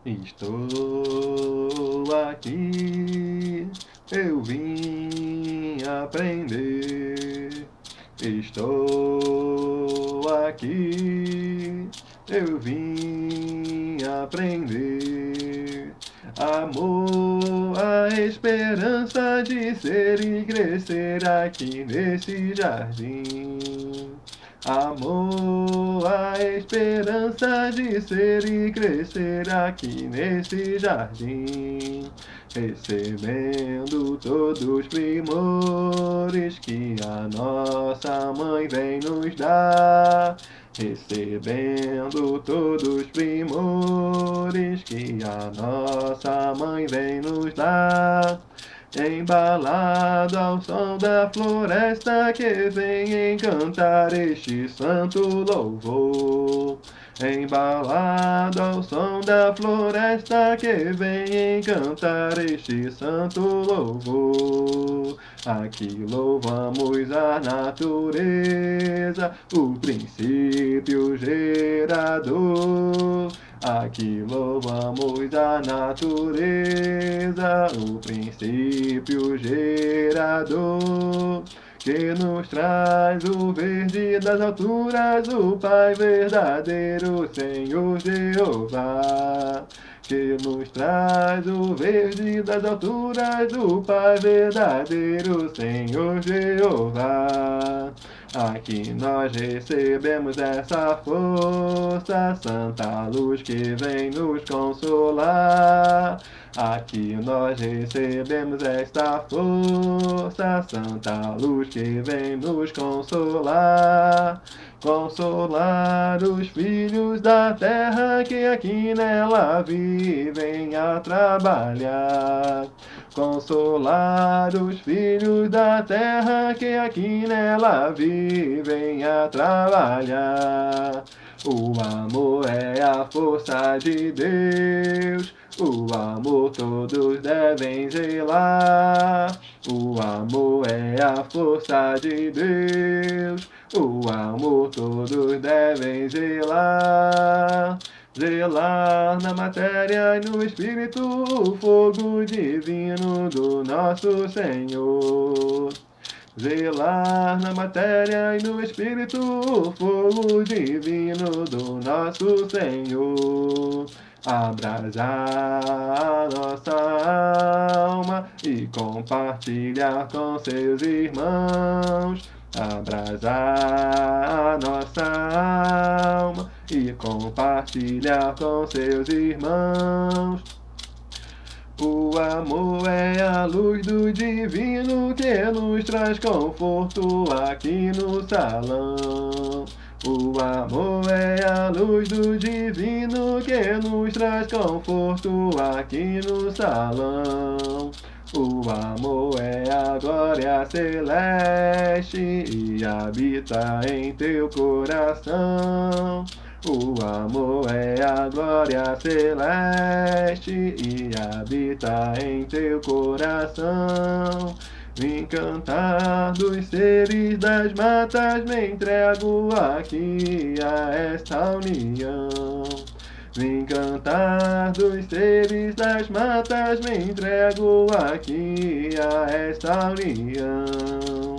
Estou aqui, eu vim aprender. Estou aqui, eu vim aprender. Amor, a esperança de ser e crescer aqui nesse jardim. Amor, a esperança de ser e crescer aqui nesse jardim, recebendo todos os primores que a nossa mãe vem nos dar, recebendo todos os primores que a nossa mãe vem nos dar. Embalado ao som da floresta que vem encantar este santo louvor. Embalado ao som da floresta que vem encantar este santo louvor. Aqui louvamos a natureza, o princípio gerador. Aqui louvamos a natureza, o princípio gerador, que nos traz o verde das alturas, o Pai verdadeiro, Senhor Jeová. Que nos traz o verde das alturas, o Pai verdadeiro, Senhor Jeová. Aqui nós recebemos essa força, santa luz que vem nos consolar. Aqui nós recebemos esta força, santa luz que vem nos consolar. Consolar os filhos da terra que aqui nela vivem a trabalhar. Consolar os filhos da terra que aqui nela vivem a trabalhar. O amor é a força de Deus, o amor todos devem zelar. O amor é a força de Deus, o amor todos devem zelar. Zelar na matéria e no espírito, o fogo divino do nosso Senhor. Zelar na matéria e no espírito, o fogo divino do nosso Senhor. Abrasar a nossa alma e compartilhar com seus irmãos. Abrasar a nossa alma e compartilhar com seus irmãos. O amor é a luz do divino que nos traz conforto aqui no salão. O amor é a luz do divino que nos traz conforto aqui no salão. O amor é a glória celeste e habita em teu coração. O amor é a glória celeste e habita em teu coração. Vim cantar dos seres das matas, me entrego aqui a esta união. Vim cantar dos seres das matas, me entrego aqui a esta união.